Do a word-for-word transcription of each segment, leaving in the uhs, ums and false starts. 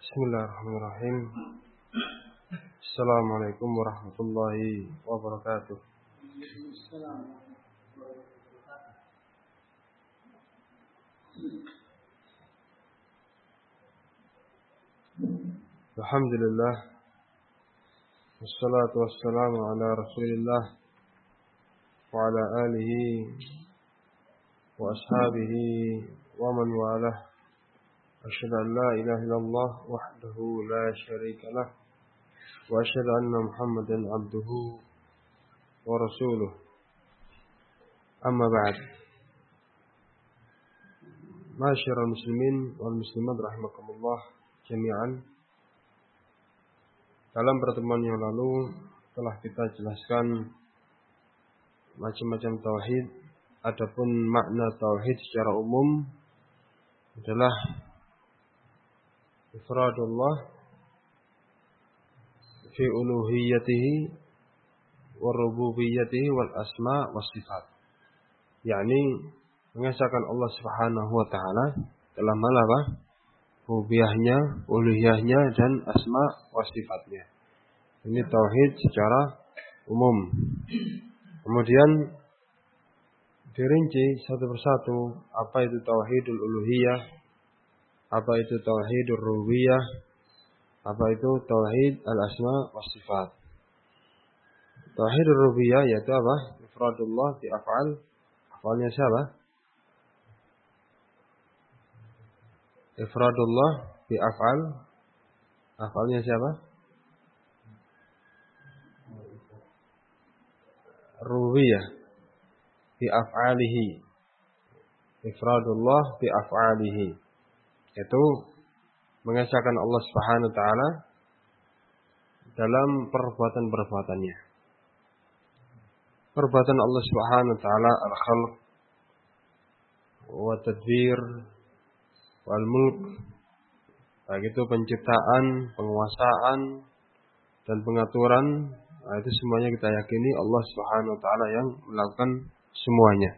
Bismillahirrahmanirrahim. Assalamualaikum warahmatullahi wabarakatuh. Alhamdulillah. Wassalatu wassalamu ala Rasulillah wa ala alihi wa ashabihi wa man walah. Asyhadu an la ilaha illallah wahdahu la syarika lah wa asyhadu anna Muhammadan abduhu wa rasuluh. Amma ba'd. Ma'asyiral muslimin wal muslimat rahimakumullah jami'an. Dalam pertemuan yang lalu telah kita jelaskan macam-macam tauhid. Adapun makna tauhid secara umum adalah ifradullah fi uluhiyatihi wa rububiyyatihi wal asma was sifat. yakni mengesahkan Allah Subhanahu wa taala dalam hal apa? Rububiyahnya, uluhiyahnya dan asma was sifatnya. Ini tauhid secara umum. Kemudian dirinci satu persatu apa itu tauhidul uluhiyah, apa itu tauhidur rububiyah, apa itu tauhid al-asma was sifat. Tauhidur rububiyah yaitu apa? Ifradullah bi af'al. Af'alnya siapa? Ifradullah bi af'al. Af'alnya siapa? Rububiyah bi af'alihi. Ifradullah bi af'alihi. Itu mengesahkan Allah Subhanahu wa taala dalam perbuatan-perbuatannya. Perbuatan Allah Subhanahu wa taala al-khalq wa tadbir wal mulk, baik itu penciptaan, penguasaan dan pengaturan, nah, itu semuanya kita yakini Allah Subhanahu wa taala yang melakukan semuanya.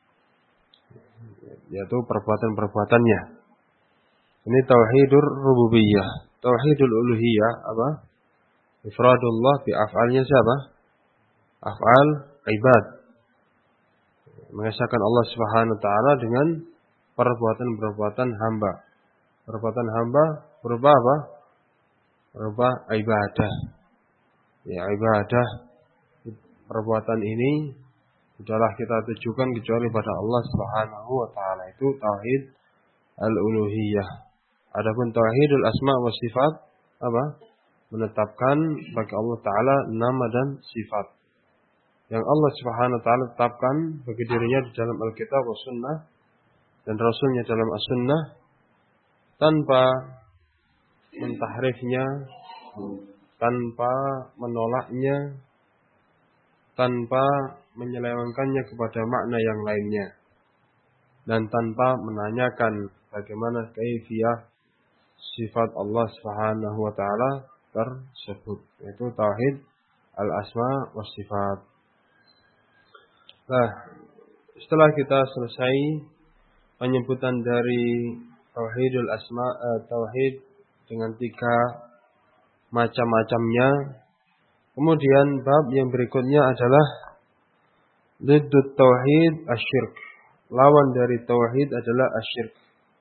Yaitu perbuatan-perbuatannya. Ini tauhidur rububiyah. Tauhidul uluhiyah apa? Ifradullah bi af'alnya siapa? Af'al ibad. Mengesahkan Allah Subhanahu wa taala dengan perbuatan-perbuatan hamba. Perbuatan hamba berupa apa? Berupa ibadah. Ya, ibadah. Perbuatan ini tidaklah kita tujukan kecuali pada Allah Subhanahu wa taala. Itu tauhid al-uluhiyah. Adapun tauhidul asma wa sifat apa? Menetapkan bagi Allah taala nama dan sifat yang Allah Subhanahu wa taala tetapkan bagi dirinya di dalam Alkitab wa sunnah dan Rasulnya dalam as-sunnah tanpa mentahrifnya, tanpa menolaknya, tanpa menyelewengkannya kepada makna yang lainnya, dan tanpa menanyakan bagaimana kaifiyah sifat Allah Subhanahu wa taala tersebut. Itu tauhid al-asma was sifat. Nah, setelah kita selesai penyebutan dari tauhidul asma, eh, tauhid dengan tiga macam-macamnya, kemudian bab yang berikutnya adalah diddut tauhid asyirk. Lawan dari tauhid adalah asyirk.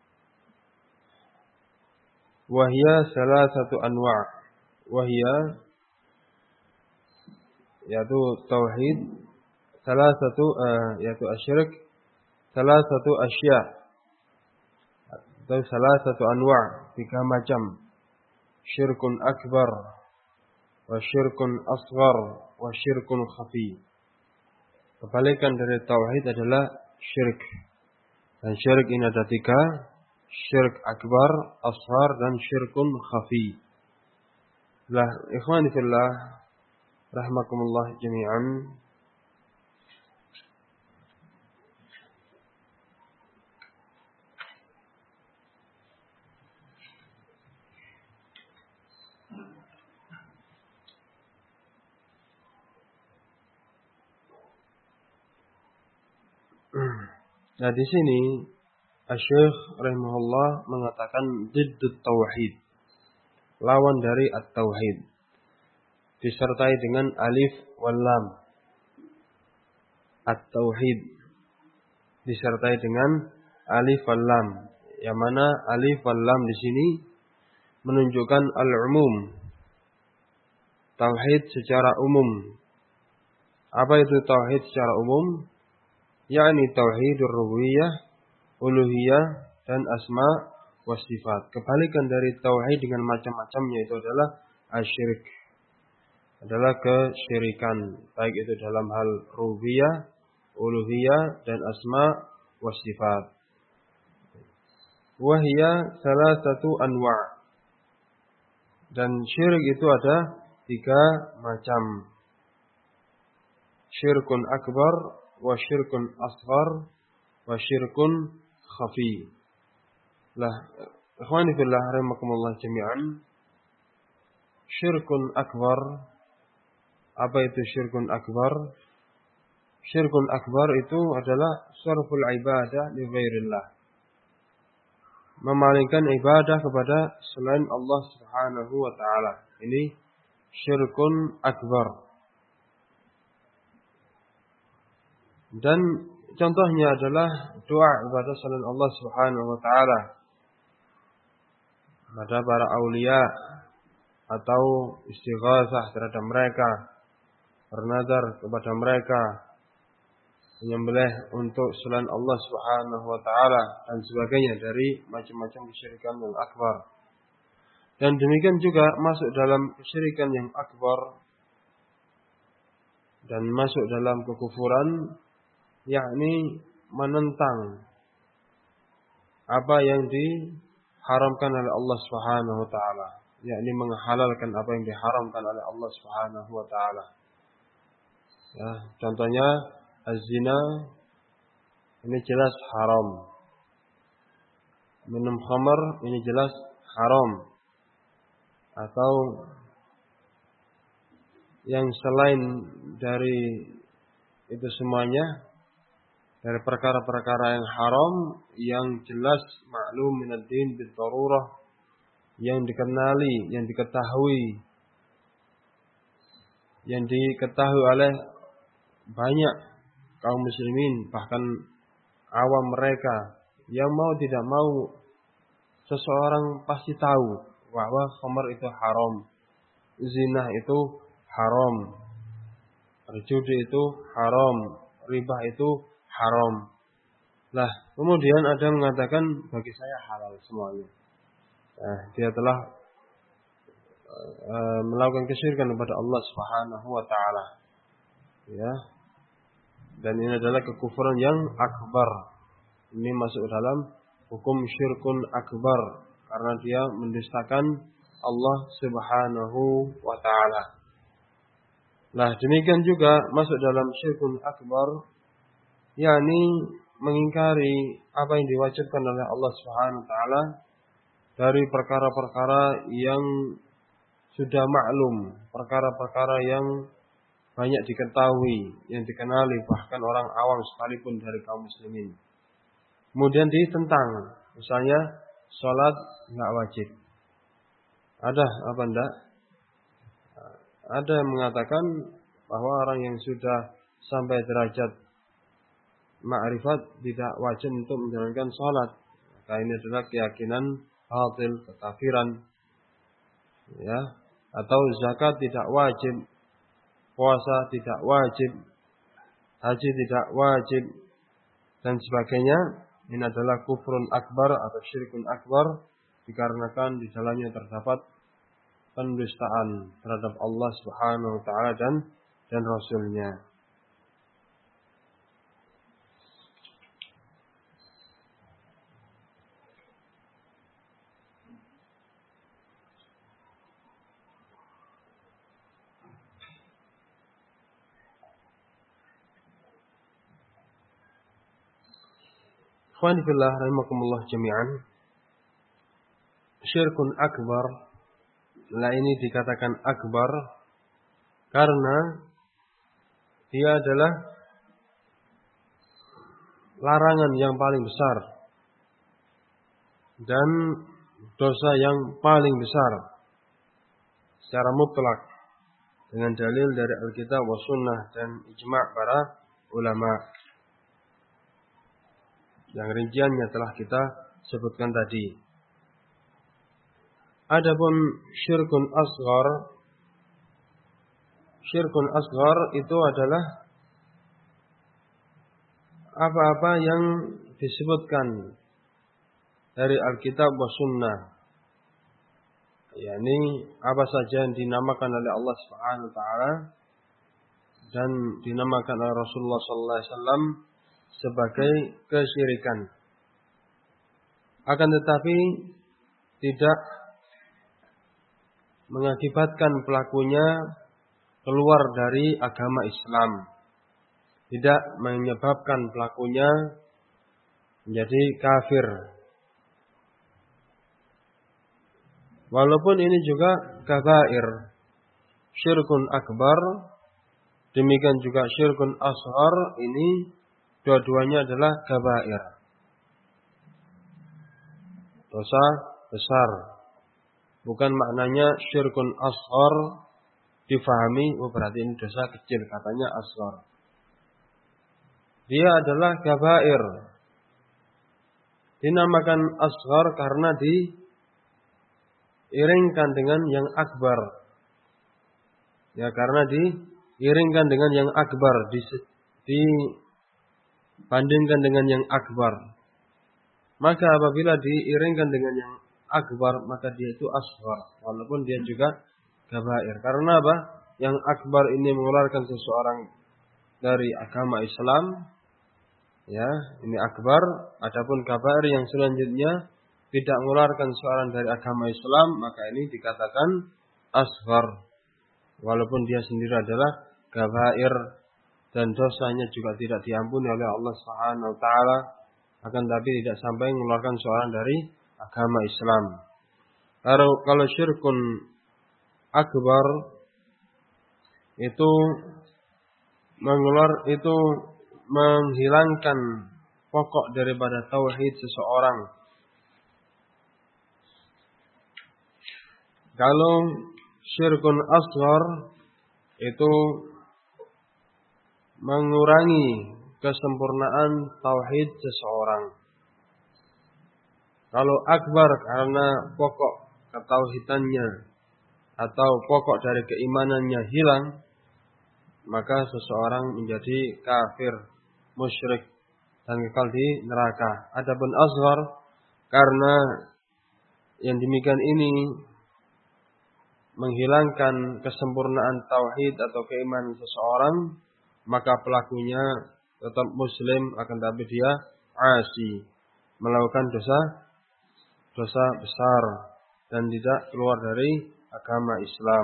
Wahya salah satu anwa'. Wahya yaitu tauhid salah satu uh, yaitu asyirk salah satu asya atau salah satu anwa', tiga macam. Syirkun akbar wa syirkun asghar wa syirkun khafi. Kebalikan dari tauhid adalah syirik. Dan syirik ini ada tiga. Syirik akbar, ashar, dan syirkun khafi. Lah, ikhwani fillah, rahmakumullah jami'an. Nah, di sini Asy-Syaikh rahimahullah mengatakan diddut tauhid. lawan dari at-tauhid. Disertai dengan alif wal lam. At-tauhid disertai dengan alif wal lam. Yang mana alif wal lam di sini menunjukkan al-umum. Tauhid secara umum. Apa itu tauhid secara umum? Yakni tauhidur rububiyah, uluhiyah, dan asma wa sifat. Kebalikan dari tauhid dengan macam-macamnya itu adalah asyirik. Adalah kesyirikan. Baik itu dalam hal rububiyah, uluhiyah, dan asma wa sifat. Wahia salah satu anwa'. Dan syirik itu ada tiga macam. Syirkun akbar, wa syirkun asghar, wa syirkun khafi. Lah, ikhwani fillah rahimakumullah jami'an. Syirkun akbar. Apa itu syirkun akbar? Syirkun akbar itu adalah sarful ibadah li ghairillah. Memalingkan ibadah kepada selain Allah Subhanahu wa taala. Ini syirkun akbar. Dan contohnya adalah doa kepada selain Allah Subhanahu wa taala. Pada para aulia atau istighatsah terhadap mereka, bernazar kepada mereka, menyembelih untuk selain Allah Subhanahu wa taala dan sebagainya dari macam-macam kesyirikan yang akbar. Dan demikian juga masuk dalam kesyirikan yang akbar dan masuk dalam kekufuran, yakni menentang apa yang diharamkan oleh Allah Subhanahu wa taala, yakni menghalalkan apa yang diharamkan oleh Allah Subhanahu wa taala. Ya, contohnya az-zina ini jelas haram. Minum khamar ini jelas haram. Atau yang selain dari itu semuanya, dari perkara-perkara yang haram yang jelas maklum minad din bil darurah, yang dikenali, yang diketahui, yang diketahui oleh banyak kaum muslimin, bahkan awam mereka, yang mau tidak mau seseorang pasti tahu bahwa khamar itu haram, zina itu haram, judi itu haram, riba itu haram. Lah, kemudian ada yang mengatakan bagi saya halal semuanya. Nah, dia telah uh, melakukan kesyirikan kepada Allah Subhanahu wa taala. Ya. Dan ini adalah kekufuran yang akbar. Ini masuk dalam hukum syirkun akbar karena dia mendustakan Allah Subhanahu wa taala. Nah, demikian juga masuk dalam syirkun akbar, yakni mengingkari apa yang diwajibkan oleh Allah Subhanahu wa taala dari perkara-perkara yang sudah maklum, perkara-perkara yang banyak diketahui, yang dikenali bahkan orang awam sekalipun dari kaum muslimin. Kemudian ditentang, misalnya salat enggak wajib. Ada apa enggak? Ada yang mengatakan bahwa orang yang sudah sampai derajat ma'rifat tidak wajib untuk menjalankan salat. Maka ini adalah keyakinan batil, kekafiran. Ya, atau zakat tidak wajib, puasa tidak wajib, haji tidak wajib, dan sebagainya. Ini adalah kufrun akbar atau syirkun akbar, dikarenakan di dalamnya terdapat pendustaan terhadap Allah Subhanahu wa taala dan dan Rasul-Nya. Ikhwan fillah rahimakumullah jami'an. Syirkun akbar, lah ini dikatakan akbar karena dia adalah larangan yang paling besar dan dosa yang paling besar. secara mutlak dengan dalil dari Alkitab wa Sunnah dan ijma' para ulama. Yang rinciannya telah kita sebutkan tadi. Adapun syirkun asghar, syirkun asghar itu adalah apa-apa yang disebutkan dari Alkitab wa Sunnah, yakni apa saja yang dinamakan oleh Allah Subhanahu wa taala dan dinamakan oleh Rasulullah sallallahu alaihi wasallam sebagai kesyirikan. Akan tetapi tidak mengakibatkan pelakunya keluar dari agama Islam. Tidak menyebabkan pelakunya menjadi kafir. Walaupun ini juga kabair, syirkun akbar, demikian juga syirkun asghar, ini dua-duanya adalah kabair, dosa besar. Bukan maknanya syirkun asghar difahami, oh berarti ini dosa kecil, katanya asghar. Dia adalah kabair. Dinamakan asghar karena diiringkan dengan yang akbar. Ya, karena diiringkan dengan yang akbar, dibandingkan dengan yang akbar. Maka apabila diiringkan dengan yang akbar, maka dia itu asghar, walaupun dia juga kabair. Karena apa? Yang akbar ini mengeluarkan seseorang dari agama Islam. Ya, ini akbar. Adapun kabair yang selanjutnya tidak mengeluarkan seseorang dari agama Islam, maka ini dikatakan asghar, walaupun dia sendiri adalah kabair dan dosanya juga tidak diampuni oleh Allah Subhanahu wa taala, akan tapi tidak sampai mengeluarkan seseorang dari agama Islam. Kalau kalau syirkun akbar itu mengeluar itu menghilangkan pokok daripada tauhid seseorang. Kalau syirkun asghar itu mengurangi kesempurnaan tauhid seseorang. Kalau akbar karena pokok ketauhidannya atau pokok dari keimanannya hilang, maka seseorang menjadi kafir, musyrik, dan kekal di neraka. Adapun asghar karena yang demikian ini menghilangkan kesempurnaan tauhid atau keimanan seseorang, maka pelakunya tetap muslim, akan tapi dia asi, melakukan dosa dosa besar dan tidak keluar dari agama Islam.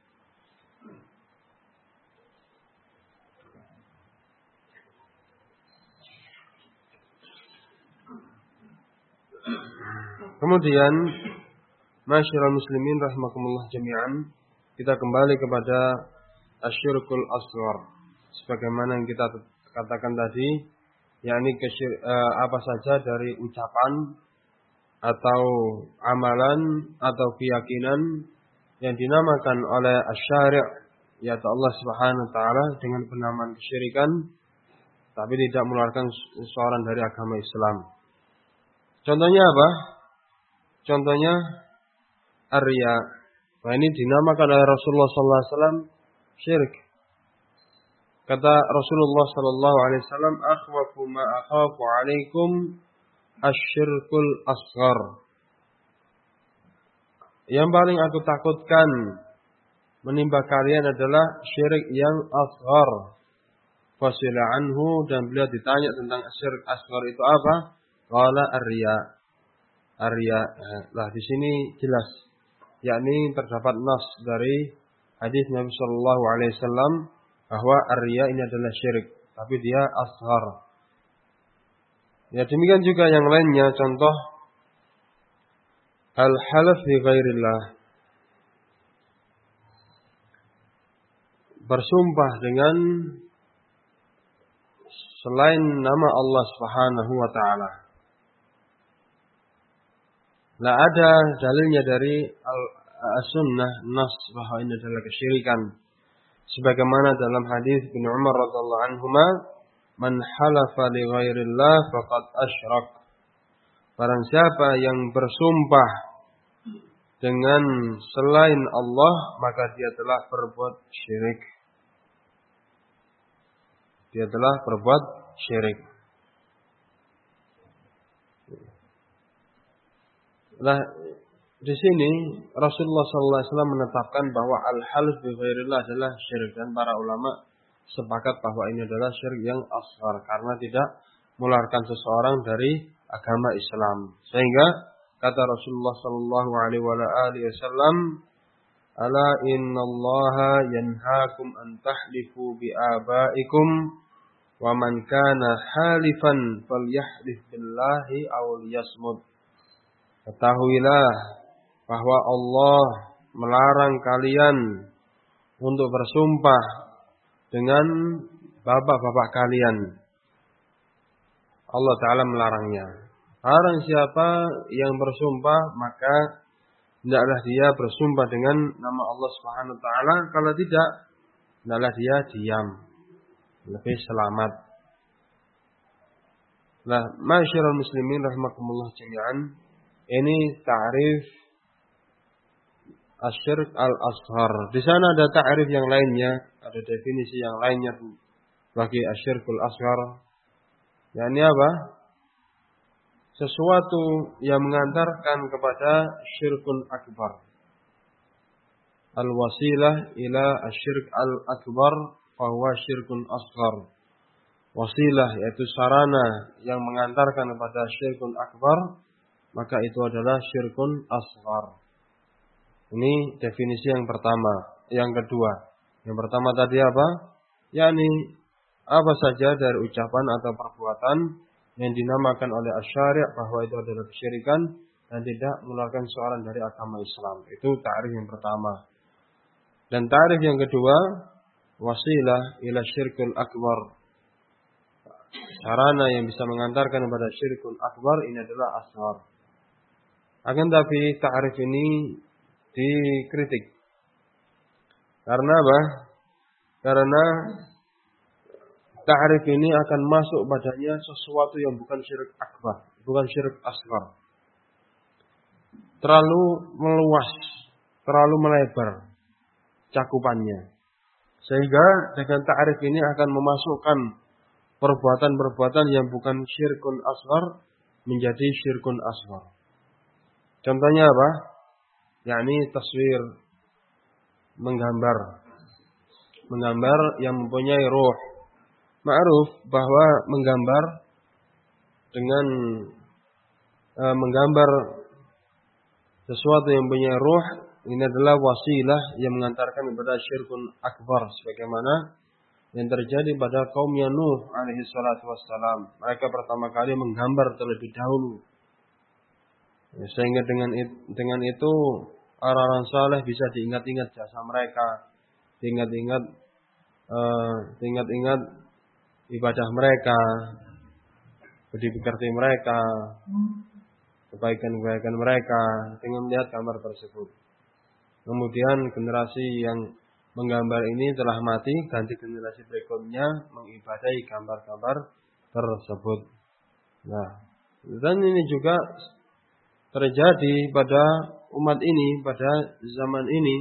Kemudian, masyarakat muslimin rahimakumullah jami'an, kita kembali kepada asyirkul asghar. Sebagaimana yang kita katakan tadi, yakni kesyir, eh, apa saja dari ucapan atau amalan atau keyakinan yang dinamakan oleh asy-syari', yaitu Allah Subhanahu wa taala, dengan penamaan kesyirikan, tapi tidak mengeluarkan seseorang dari agama Islam. Contohnya apa? Contohnya ar-riya. Nah, ini dinamakan oleh Rasulullah sallallahu alaihi wasallam syirik. Kata Rasulullah sallallahu alaihi wasallam, "Akhwafu ma akhafu 'alaikum asy-syirkul asghar." Yang paling aku takutkan menimpa kalian adalah syirik yang asghar. Fasila anhu, dan beliau ditanya tentang syirik asghar itu apa? Qala ar-riya. Ar-riya. Nah, di sini jelas, yakni terdapat nas dari hadis Nabi sallallahu alaihi wasallam bahwa ar-riya ini adalah syirik, tapi dia asghar. Ya, demikian juga yang lainnya, contoh al-halaf bi ghairillah, bersumpah dengan selain nama Allah Subhanahu wa taala. Nah, ada dalilnya dari as-sunnah nas bahwa ini adalah kesyirikan. Sebagaimana dalam hadis Ibnu Umar radhiyallahu anhuma, "Man halafa li ghairillah faqad asyrak." Barang siapa yang bersumpah dengan selain Allah, maka dia telah berbuat syirik. Dia telah berbuat syirik. Nah, di sini Rasulullah sallallahu alaihi wasallam menetapkan bahwa al-half bi ghairillah adalah syirik, dan para ulama sepakat bahwa ini adalah syirik yang asghar karena tidak mengeluarkan seseorang dari agama Islam. Sehingga kata Rasulullah sallallahu alaihi wasallam, "Ala innallaha yanhaakum an tahlifu bi abaikum wa man kana halifan falyahlif billahi aw liyasmut." Ketahuilah bahwa Allah melarang kalian untuk bersumpah dengan bapak-bapak kalian. Allah Ta'ala melarangnya. Barang siapa yang bersumpah, maka hendaklah dia bersumpah dengan nama Allah Subhanahu wa taala. Kalau tidak, hendaklah dia diam. Lebih selamat. Nah, ma'asyiral muslimin rahimakumullah jami'an, ini ta'rif asyirk al-asghar. Di sana ada ta'rif yang lainnya, ada definisi yang lainnya bagi asyirkul asghar. Yakni apa? Sesuatu yang mengantarkan kepada syirkun akbar. Al-wasilah ila asyirk al-akbar fahuwa syirkun asghar. Wasilah yaitu sarana yang mengantarkan kepada syirkun akbar, maka itu adalah syirkun asghar. Ini definisi yang pertama. Yang kedua, yang pertama tadi apa? Yakni apa saja dari ucapan atau perbuatan yang dinamakan oleh asy-syari' bahwa itu adalah kesyirikan dan tidak mengeluarkan seorang dari agama Islam. Itu ta'rif yang pertama. Dan ta'rif yang kedua, wasilah ila syirkul akbar. Sarana yang bisa mengantarkan kepada syirkul akbar ini adalah asghar. Akan tapi ta'rif ini dikritik. Karena apa? Karena ta'rif ini akan masuk padanya sesuatu yang bukan syirik akbar, bukan syirik asghar. Terlalu meluas, terlalu melebar cakupannya. Sehingga dengan ta'rif ini akan memasukkan perbuatan-perbuatan yang bukan syirkun asghar menjadi syirkun asghar. Contohnya apa? Yakni taswir, menggambar. Menggambar yang mempunyai ruh. Ma'ruf bahwa menggambar dengan e, menggambar sesuatu yang mempunyai ruh, ini adalah wasilah yang mengantarkan kepada syirkun akbar, sebagaimana yang terjadi pada kaumnya Nuh alaihi salatu wassalam. Mereka pertama kali menggambar terlebih dahulu. Ya, sehingga dengan dengan itu orang-orang saleh bisa diingat-ingat jasa mereka, diingat-ingat uh, diingat-ingat ibadah mereka, budi pekerti mereka, kebaikan-kebaikan mereka dengan melihat gambar tersebut. Kemudian generasi yang menggambar ini telah mati, ganti generasi berikutnya mengibadahi gambar-gambar tersebut. Nah, dan ini juga terjadi pada umat ini, pada zaman ini,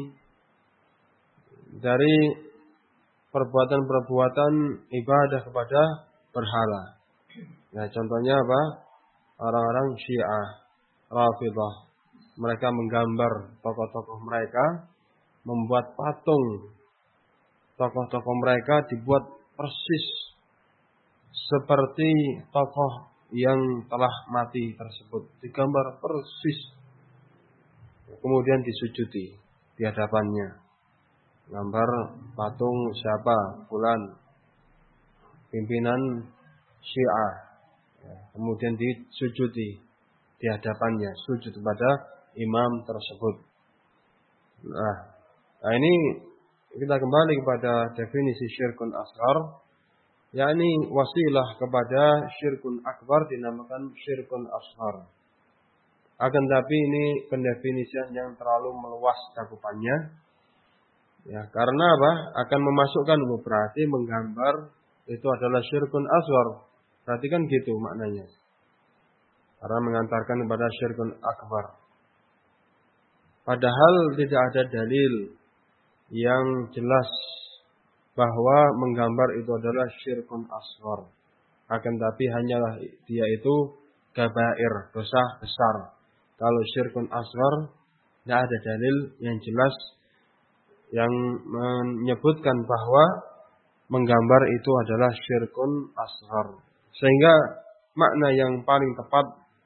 dari perbuatan-perbuatan ibadah kepada berhala. Nah, contohnya apa? Orang-orang Syiah, Rafidhah. Mereka menggambar tokoh-tokoh mereka, membuat patung tokoh-tokoh mereka dibuat persis seperti tokoh yang telah mati tersebut, digambar persis, kemudian disujudi di hadapannya. Gambar patung siapa? Fulan, pimpinan Syiah, kemudian disujudi di hadapannya, sujud kepada imam tersebut. Nah, nah ini kita kembali kepada definisi syirkun asghar, yakni wasilah kepada syirkun akbar dinamakan syirkun asghar. Akan tapi ini pendefinisian yang terlalu meluas cakupannya. Ya, karena apa? Akan memasukkan berarti menggambar itu adalah syirkun asghar. Berarti kan gitu maknanya. Karena mengantarkan kepada syirkun akbar. Padahal tidak ada dalil yang jelas bahwa menggambar itu adalah syirkun asghar. Akan tapi hanyalah dia itu kabair, dosa besar. Kalau syirkun asghar tidak ada dalil yang jelas yang menyebutkan bahwa menggambar itu adalah syirkun asghar. Sehingga makna yang paling tepat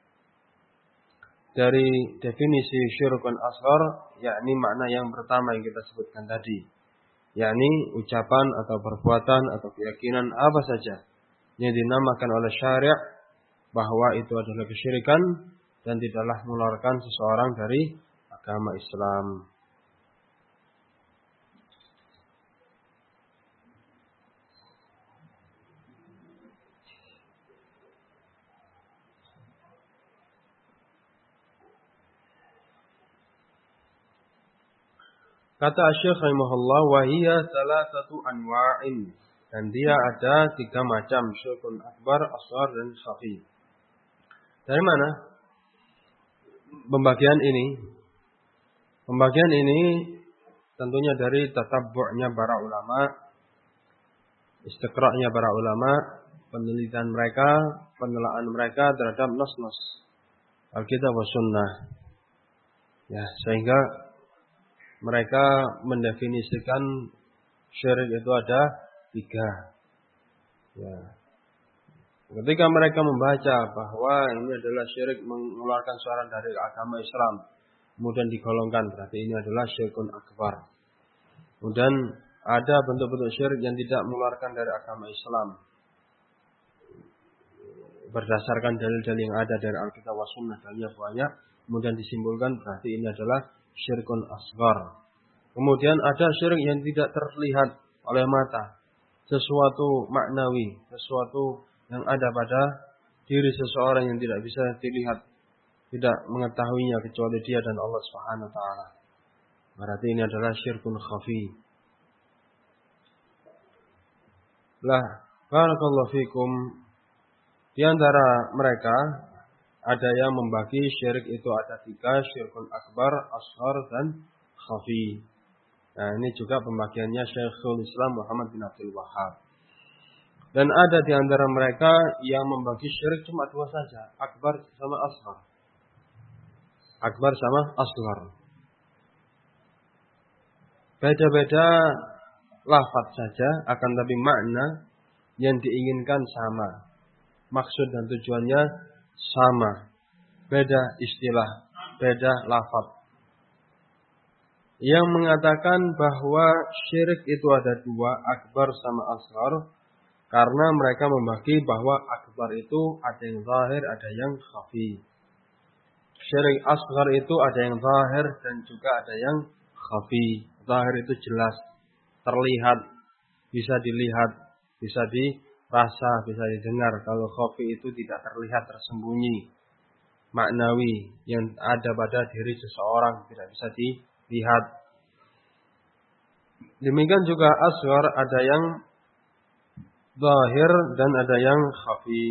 dari definisi syirkun asghar, yakni makna yang pertama yang kita sebutkan tadi, yakni ucapan atau perbuatan atau keyakinan apa saja yang dinamakan oleh syariat bahwa itu adalah kesyirikan dan tidaklah mengeluarkan seseorang dari agama Islam. Kata Syekh rahimahullah, wa hiya salasatu anwa'in, dan dia ada tiga macam, syirkun akbar, asghar dan khafi. Dari mana pembagian ini? Pembagian ini tentunya dari tatabbu'nya para ulama, istiqra'nya para ulama, penelitian mereka, penelaahan mereka terhadap nas-nas Alkitab wa Sunnah. Ya, sehingga mereka mendefinisikan syirik itu ada tiga. Ya. Ketika mereka membaca bahwa ini adalah syirik mengeluarkan seorang dari agama Islam, kemudian digolongkan, berarti ini adalah syirkun akbar. Kemudian ada bentuk-bentuk syirik yang tidak mengeluarkan dari agama Islam, berdasarkan dalil-dalil yang ada dari Alkitab wa Sunnah, dalilnya banyak, kemudian disimpulkan berarti ini adalah syirkun asghar. Kemudian ada syirik yang tidak terlihat oleh mata, sesuatu maknawi, sesuatu yang ada pada diri seseorang yang tidak bisa dilihat, tidak mengetahuinya kecuali dia dan Allah Subhanahu wa taala. Berarti ini adalah syirkun khafi. Lah, barakallahu fikum, di antara mereka ada yang membagi syirik itu ada tiga, syirkun akbar, asghar dan khafi. Nah, ini juga pembagiannya Syekhul Islam Muhammad bin Abdul Wahhab. Dan ada di antara mereka yang membagi syirik cuma dua saja, akbar sama asghar. Akbar sama asghar. Beda-beda lafaz saja, akan tapi makna yang diinginkan sama. Maksud dan tujuannya sama. Beda istilah, beda lafaz. Yang mengatakan bahwa syirik itu ada dua, akbar sama asghar, karena mereka membagi bahwa akbar itu ada yang zahir, ada yang khafi. Syirik asghar itu ada yang zahir dan juga ada yang khafi. Zahir itu jelas, terlihat, bisa dilihat, bisa dirasa, bisa didengar. Kalau khafi itu tidak terlihat, tersembunyi, maknawi, yang ada pada diri seseorang, tidak bisa dilihat. Demikian juga asghar, ada yang zahir dan ada yang khafi.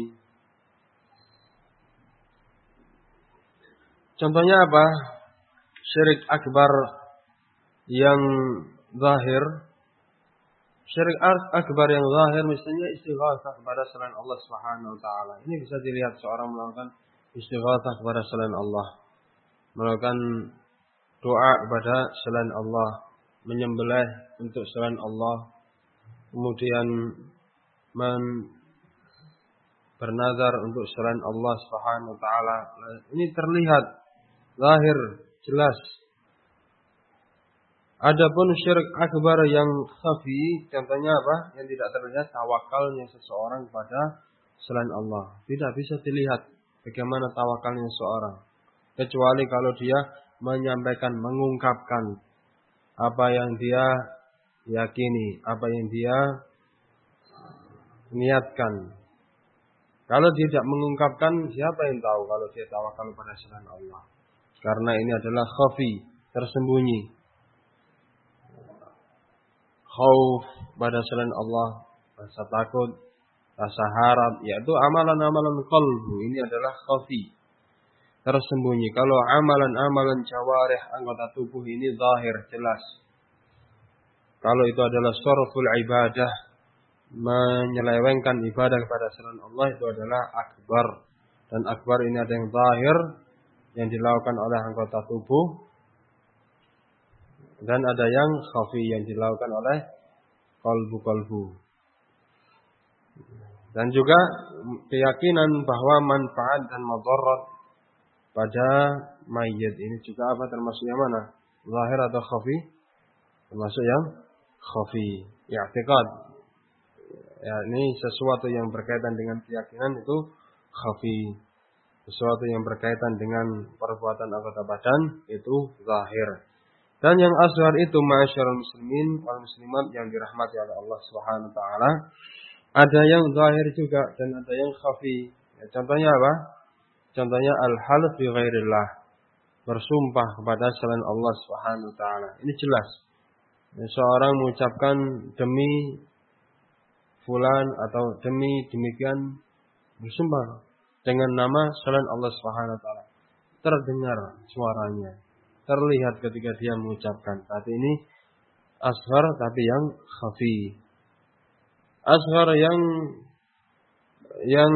Contohnya apa? Syirik akbar yang zahir. Syirik akbar yang zahir misalnya istighatsah kepada selain Allah Subhanahu wa taala. Ini bisa dilihat seorang melakukan istighatsah kepada selain Allah, melakukan doa kepada selain Allah, menyembelih untuk selain Allah, kemudian men bernazar untuk selain Allah Subhanahu wa taala. Ini terlihat zahir, jelas. Adapun syirik akbar yang khafi, contohnya apa? Yang tidak terlihat, tawakalnya seseorang kepada selain Allah. Tidak bisa dilihat bagaimana tawakalnya seseorang, kecuali kalau dia menyampaikan, mengungkapkan apa yang dia yakini, apa yang dia niatkan. Kalau tidak mengungkapkan, siapa yang tahu kalau dia tawakal pada selain Allah? karena ini adalah khafi, tersembunyi. Khauf pada selain Allah, rasa takut, rasa harap, yaitu amalan-amalan qalbu. Ini adalah khafi, tersembunyi. Kalau amalan-amalan jawarih, anggota tubuh ini zahir, jelas. Kalau itu adalah sarful ibadah, menyelewengkan ibadah kepada selain Allah, itu adalah akbar. Dan akbar ini ada yang zahir, yang dilakukan oleh anggota tubuh, dan ada yang khafi, yang dilakukan oleh qalbu-qalbu. Dan juga keyakinan bahwa manfaat dan madarat pada mayit ini juga apa, termasuk yang mana? Zahir atau khafi? Termasuk yang khafi. I'tiqad. Ya, ini sesuatu yang berkaitan dengan keyakinan itu khafi. Sesuatu yang berkaitan dengan perbuatan anggota badan itu zahir. Dan yang asghar itu ma'asyiral muslimin wal muslimat yang dirahmati oleh Allah Subhanahu wa taala, ada yang zahir juga dan ada yang khafi. Ya, contohnya apa? Contohnya al-half bi ghairillah, bersumpah kepada selain Allah Subhanahu wa taala. Ini jelas. Ya, seorang mengucapkan demi fulan atau demi demikian, bersumpah dengan nama selain Allah Subhanahu wa taala. Terdengar suaranya, terlihat ketika dia mengucapkan. Tapi ini asghar tapi yang khafi. Asghar yang yang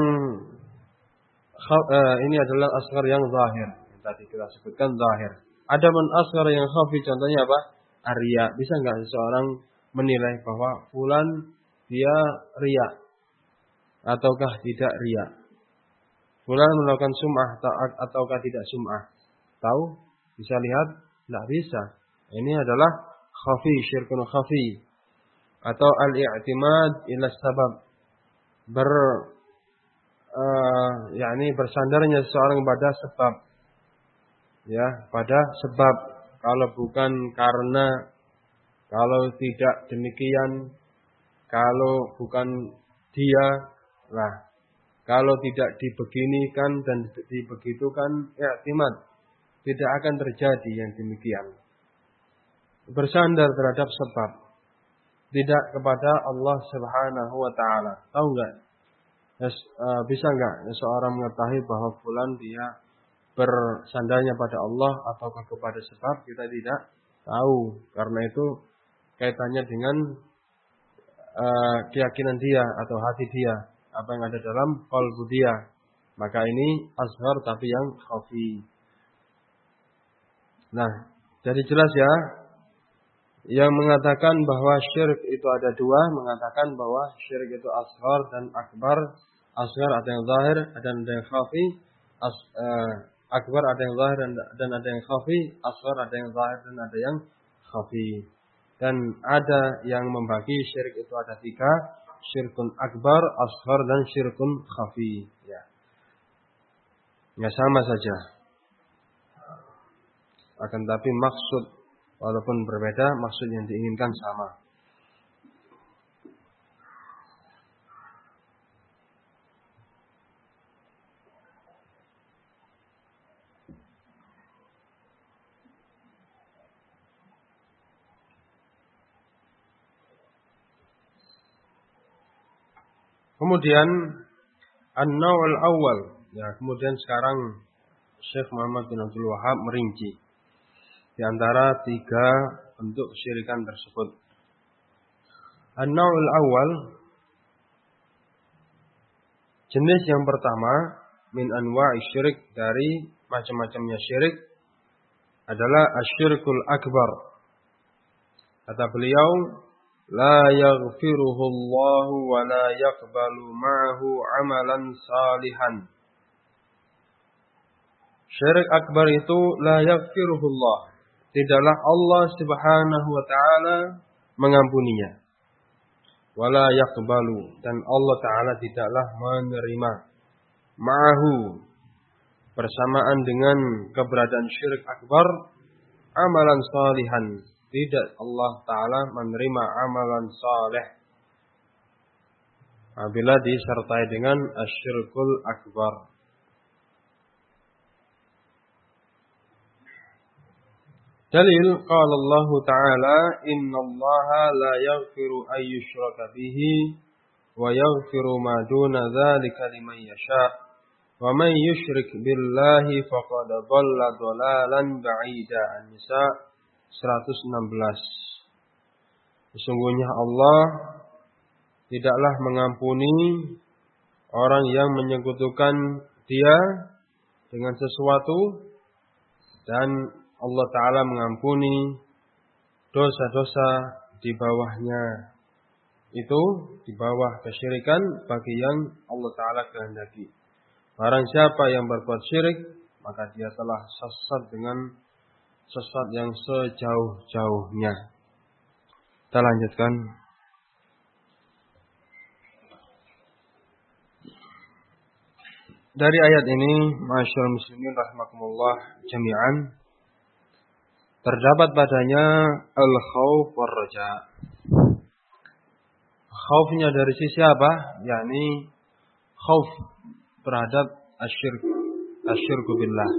uh, ini adalah asghar yang zahir. Yang tadi kita sebutkan zahir. Ada man asghar yang khafi, contohnya apa? Arya. Bisa enggak seseorang menilai bahwa fulan dia riya ataukah tidak riya? Fulan melakukan sum'ah ataukah tidak sum'ah? Tahu? Bisa lihat? Tidak bisa. Ini adalah khafi, syirkun khafi. Atau al-i'timad ila sabab. Ber, uh, yakni bersandarnya seseorang pada sebab. Ya, pada sebab. Kalau bukan karena, kalau tidak demikian, kalau bukan dia, lah. Kalau tidak dibeginikan dan dibegitukan, i'timad, tidak akan terjadi yang demikian. Bersandar terhadap sebab, tidak kepada Allah Subhanahu wa taala. Tahu enggak? Bisa enggak seseorang mengetahui bahwa fulan dia bersandarnya pada Allah ataukah kepada sebab? Kita tidak tahu. Karena itu kaitannya dengan uh, keyakinan dia atau hati dia, apa yang ada dalam qalbu dia. Maka ini asghar tapi yang khafi. Nah, jadi jelas ya, yang mengatakan bahwa syirik itu ada dua, mengatakan bahwa syirik itu asghar dan akbar. Asghar ada yang zahir dan ada yang khafi. As, uh, akbar ada yang zahir dan, dan ada yang khafi. Asghar ada yang zahir dan ada yang khafi. Dan ada yang membagi syirik itu ada tiga. Syirkun akbar, asghar, dan syirkun khafi. Ya, ya sama saja. Akan tapi maksud walaupun berbeda, maksud yang diinginkan sama. Kemudian an-naw'ul awal. Ya, kemudian sekarang Syekh Muhammad bin Abdul Wahhab merinci di antara tiga bentuk kesyirikan tersebut. An-naw'ul awal, jenis yang pertama min anwa'i syirik, dari macam-macamnya syirik adalah asyirkul akbar. Kata beliau, la yaghfiruhu Allah wa la yaqbalu ma'ahu amalan salihan. Syirik akbar itu la yaghfiruhu Allah, tidaklah Allah Subhanahu wa taala mengampuninya. Wa la yaqbalu, dan Allah taala tidaklah menerima. Ma'ahu, bersamaan dengan keberadaan syirik akbar, amalan salihan, tidak Allah taala menerima amalan saleh apabila disertai dengan asyirkul akbar. Dalil qala Allah Ta'ala innallaha la yaghfiru an yushraka bihi wa yaghfiru ma duna dzalika liman yasha' wa man yusyrik billahi faqad dhalla dhalalan ba'ida. An-Nisa seratus enam belas. Sesungguhnya Allah tidaklah mengampuni orang yang menyekutukan Dia dengan sesuatu, dan Allah Ta'ala mengampuni dosa-dosa di bawahnya. Itu di bawah kesyirikan bagi yang Allah Ta'ala kehendaki. Barang siapa yang berbuat syirik, maka dia telah sesat dengan sesat yang sejauh-jauhnya. Kita lanjutkan. Dari ayat ini, ma'asyiral muslimin rahimakumullah jami'an, terdapat padanya al-khauf war-raja. Khaufnya dari sisi apa? Yakni khauf terhadap asyirk, asyirku billah.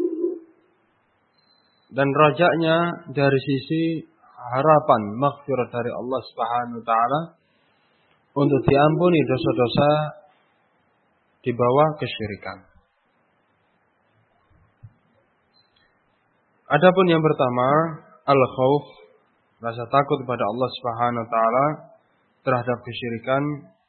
Dan rajanya dari sisi harapan maghfirah dari Allah Subhanahu wa taala untuk diampuni dosa-dosa di bawah kesyirikan. Adapun yang pertama, al-khauf, rasa takut kepada Allah Subhanahu wa taala terhadap kesyirikan.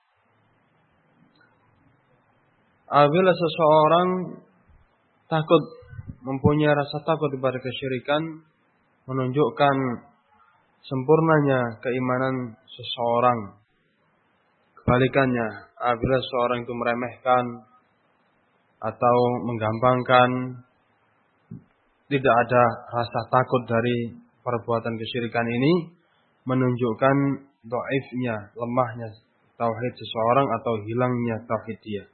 Apabila seseorang takut, mempunyai rasa takut kepada kesyirikan, menunjukkan sempurnanya keimanan seseorang. Kebalikannya, apabila seseorang itu meremehkan atau menggampangkan, tidak ada rasa takut dari perbuatan kesyirikan ini, menunjukkan dhaifnya, lemahnya tauhid seseorang atau hilangnya tauhid dia.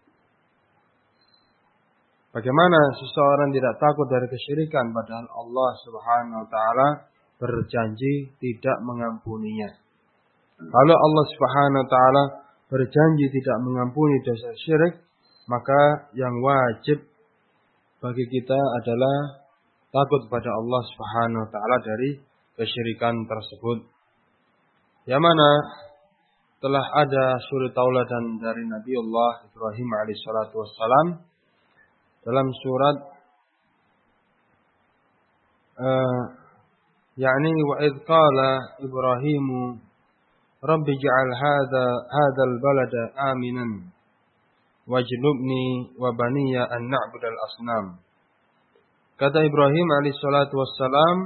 Bagaimana seseorang tidak takut dari kesyirikan padahal Allah Subhanahu wa taala berjanji tidak mengampuninya. Kalau Allah Subhanahu wa taala berjanji tidak mengampuni dosa syirik, maka yang wajib bagi kita adalah takut kepada Allah Subhanahu wa taala dari kesyirikan tersebut. Yang mana telah ada suri tauladan dari Nabiullah Ibrahim alaihissalatu wassalam dalam surat uh, yakni wa idh qala Ibrahimu Rabbi ja'al hadha hadzal balada aminan wajnubni wa baniya an na'budal asnam. Kata Ibrahim alaihissalatu wassalam,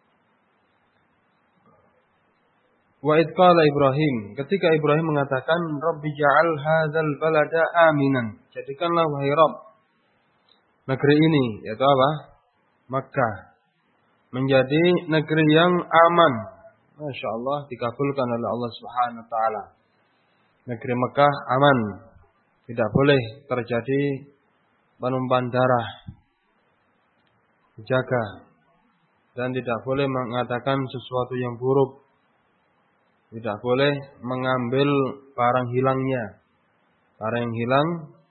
wa idh qala Ibrahim, ketika Ibrahim mengatakan Rabbi ja'al hadzal balada aminan, jadikanlah wahai Rabb negeri ini, yaitu apa? Makkah, menjadi negeri yang aman. Masya Allah, dikabulkan oleh Allah Subhanahu wa taala. Negeri Makkah aman, tidak boleh terjadi penumpahan darah, dijaga, dan tidak boleh mengatakan sesuatu yang buruk, tidak boleh mengambil barang hilangnya. Barang yang hilang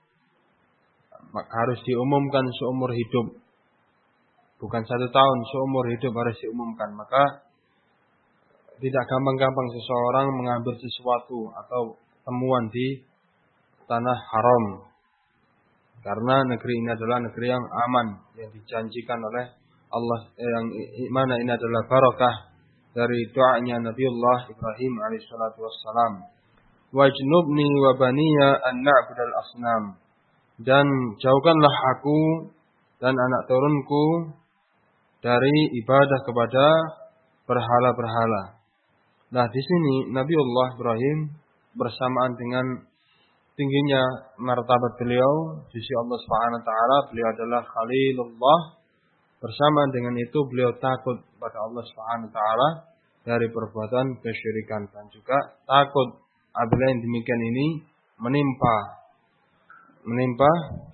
harus diumumkan seumur hidup, bukan satu tahun, seumur hidup harus diumumkan. Maka tidak gampang-gampang seseorang mengambil sesuatu atau temuan di tanah haram, karena negeri ini adalah negeri yang aman, yang dijanjikan oleh Allah, yang mana ini adalah barakah dari doanya Nabiullah Ibrahim alaihissalatu wassalam. Wajnubni wa baniya an na'budal asnam, dan jauhkanlah aku dan anak turunku dari ibadah kepada berhala-berhala. Nah, di sini Nabiullah Ibrahim bersamaan dengan tingginya martabat beliau di sisi Allah Subhanahu wa taala, beliau adalah Khalilullah. Bersamaan dengan itu beliau takut pada Allah Subhanahu wa taala dari perbuatan kesyirikan, dan juga takut apabila yang demikian ini menimpa menimpa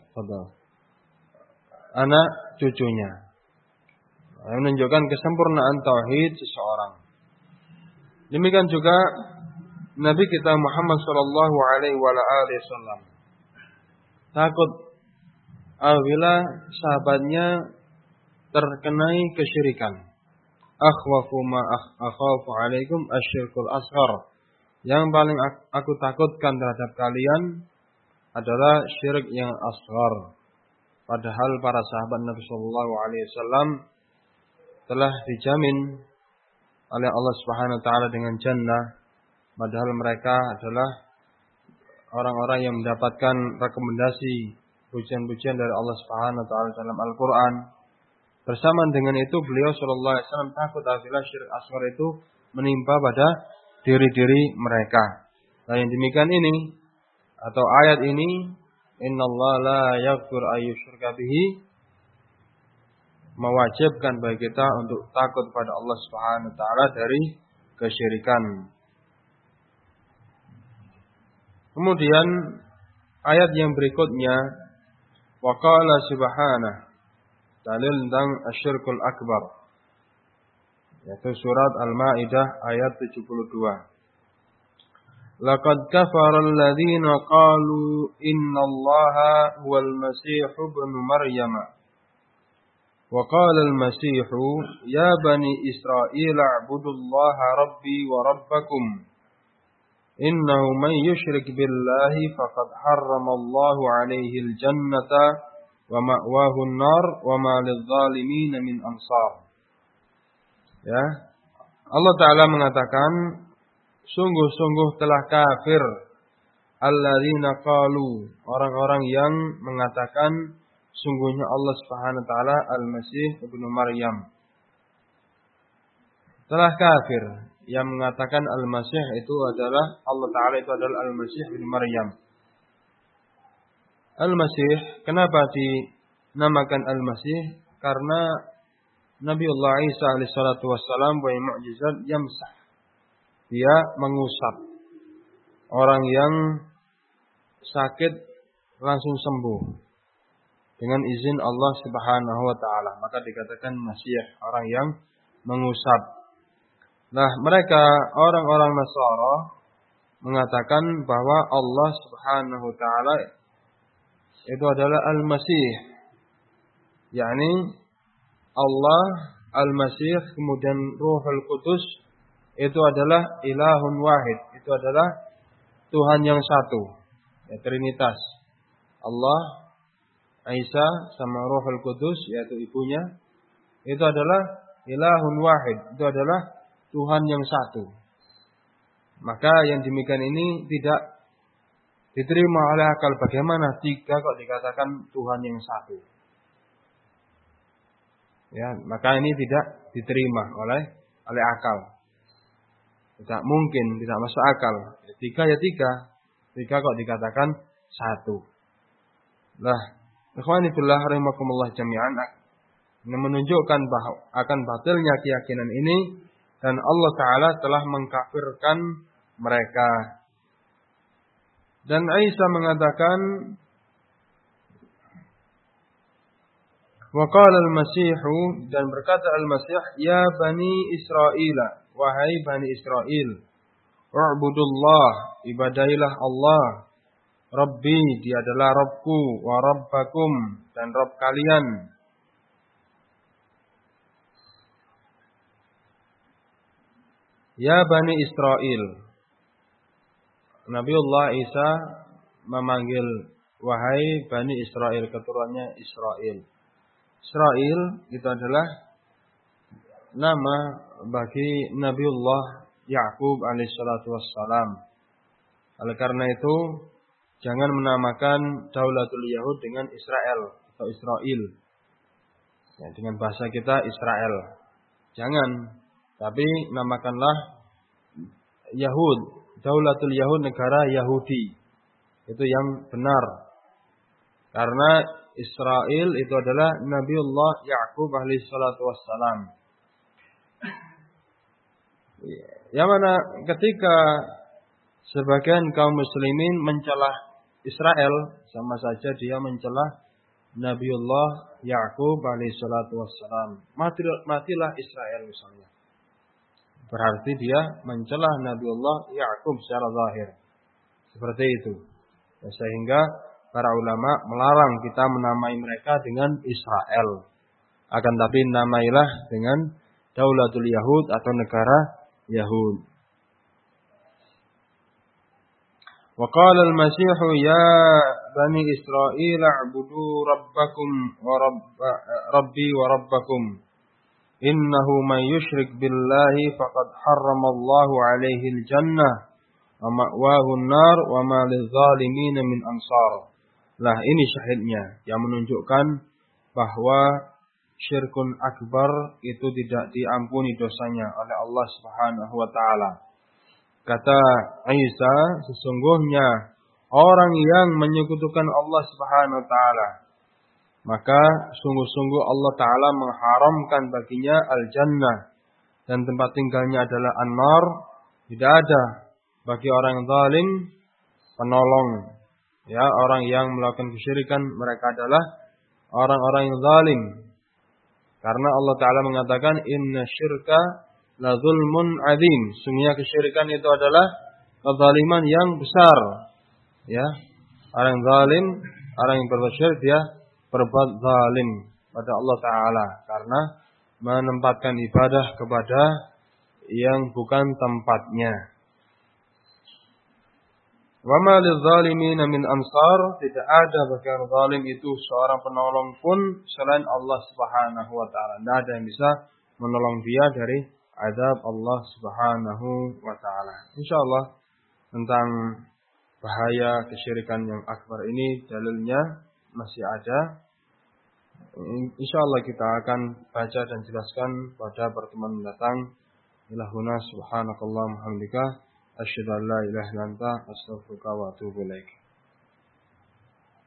anak cucunya. Menunjukkan kesempurnaan tauhid seseorang. Demikian juga Nabi kita Muhammad sallallahu alaihi wasallam takut apabila sahabatnya terkenai kesyirikan. akhwafu ma akhafu alaikum asyirkul asghar. Yang paling aku takutkan terhadap kalian adalah syirik yang asghar. Padahal para sahabat Nabi sallallahu alaihi wasallam telah dijamin oleh Allah Subhanahu wa taala dengan jannah, padahal mereka adalah orang-orang yang mendapatkan rekomendasi pujian-pujian dari Allah Subhanahu wa taala dalam Al-Qur'an. Bersama dengan itu beliau sallallahu alaihi wasallam takut apabila syirik asghar itu menimpa pada diri-diri mereka. Nah, yang demikian ini atau ayat ini, innallaha la yaghfiru ayyushraka bihi, mewajibkan bagi kita untuk takut pada Allah Subhanahu wa taala dari kesyirikan. Kemudian ayat yang berikutnya, wa qala subhanahu, dalil tentang asyirkul akbar, yaitu surat Al-Maidah ayat tujuh puluh dua. Laqad kafara alladziina qalu innallaha huwal masih ibnu maryam. Wa qala al-masih ya bani Israil a'budullaha rabbi wa rabbakum. Innahu man yushrik billahi faqad harramallahu 'alaihi al-jannata wa ma'wahu an-nar wa ma lidh-dhalimin min ansar. Ya. Allah Ta'ala mengatakan, sungguh-sungguh telah kafir alladzina qalu, orang-orang yang mengatakan sungguhnya Allah Subhanahu wa taala Al-Masih ibnu Maryam. Telah kafir yang mengatakan Al-Masih itu adalah Allah Ta'ala itu adalah Al-Masih ibnu Maryam. Al-Masih, kenapa dinamakan Al-Masih? Karena Nabiullah Isa alaihissalatu wassalam punya mukjizat yamsah. Dia mengusap. Orang yang sakit langsung sembuh dengan izin Allah Subhanahu wa taala. Maka dikatakan Masih, orang yang mengusap. Nah, mereka orang-orang Nasara mengatakan bahwa Allah Subhanahu wa taala itu adalah Al-Masih. yakni Allah Al-Masih kemudian Ruhul Qudus itu adalah ilahun wahid, itu adalah Tuhan yang satu, ya, Trinitas. Allah, Isa sama Ruhul Qudus yaitu ibunya, itu adalah ilahun wahid, itu adalah Tuhan yang satu. Maka yang demikian ini tidak diterima oleh akal. Bagaimana tiga kok dikatakan Tuhan yang satu? Ya, maka ini tidak diterima oleh oleh akal. Tidak mungkin, tidak masuk akal. Ya, tiga ya tiga, tiga kok dikatakan satu. Nah, ikhwani fillah rahimakumullah jami'an, menunjukkan bahwa akan batilnya keyakinan ini dan Allah Ta'ala telah mengkafirkan mereka. Dan Isa mengatakan, wa qala al-Masih, dan berkata Al-Masih, ya Bani Israil, wahai Bani Israel, u'budullah, ibadailah Allah, Rabbi, dia adalah Rabbku, wa Rabbakum, dan Rabb kalian. Ya Bani Israel, Nabiullah Isa memanggil wahai Bani Israel, keturunannya Israel. Israel itu adalah nama bagi Nabiullah Ya'qub alaihissalatu wassalam. Oleh karena itu, jangan menamakan Daulatul Yahud dengan Israel atau Israel. Ya, dengan bahasa kita Israel. Jangan. Tapi namakanlah Yahud, Daulatul Yahud, negara Yahudi. Itu yang benar. Karena Israel itu adalah Nabiullah Ya'qub alaihi salatu wassalam. Yang mana ketika sebagian kaum muslimin mencelah Israel, sama saja dia mencelah Nabiullah Ya'qub alaihi salatu wassalam. Matilah Israel misalnya. Berarti dia mencelah Nabiullah Ya'qub secara zahir. Seperti itu. Ya, sehingga para ulama melarang kita menamai mereka dengan Israel. Akan tapi namailah dengan Daulatul Yahud atau negara Yahud. Wa qala al-Masih ya bani Israil a'budu rabbakum wa rabb rabbi wa rabbakum innahu man yushrik billahi faqad harramallahu alaihi al-jannah wa ma'wahu an-nar wa ma lidh-dhalimin min ansar. Lah ini syahidnya yang menunjukkan bahwa syirkun akbar itu tidak diampuni dosanya oleh Allah Subhanahu wa taala. Kata Isa, sesungguhnya orang yang menyekutukan Allah Subhanahu wa taala, maka sungguh-sungguh Allah taala mengharamkan baginya al-jannah dan tempat tinggalnya adalah an-nar. Tidak ada bagi orang yang zalim penolong. Ya, orang yang melakukan kesyirikan mereka adalah orang-orang yang zalim. Karena Allah taala mengatakan inna syirka la zulmun azim. Sungguhnya kesyirikan itu adalah kezaliman yang besar. Ya, orang zalim, orang yang berbuat syirik dia berbuat zalim pada Allah taala karena menempatkan ibadah kepada yang bukan tempatnya. Wa ma lidh-dhalimin min ansar, tidak ada bagi orang zalim itu seorang penolong pun selain Allah Subhanahu wa taala. Tidak ada yang bisa menolong dia dari azab Allah Subhanahu wa taala. Insyaallah tentang bahaya kesyirikan yang akbar ini dalilnya masih ada. Insyaallah kita akan baca dan jelaskan pada pertemuan mendatang. Ilahuna subhanakallahumma hamdika asyhadu an la ilaha illa anta astaghfiruka wa atubu ilaik.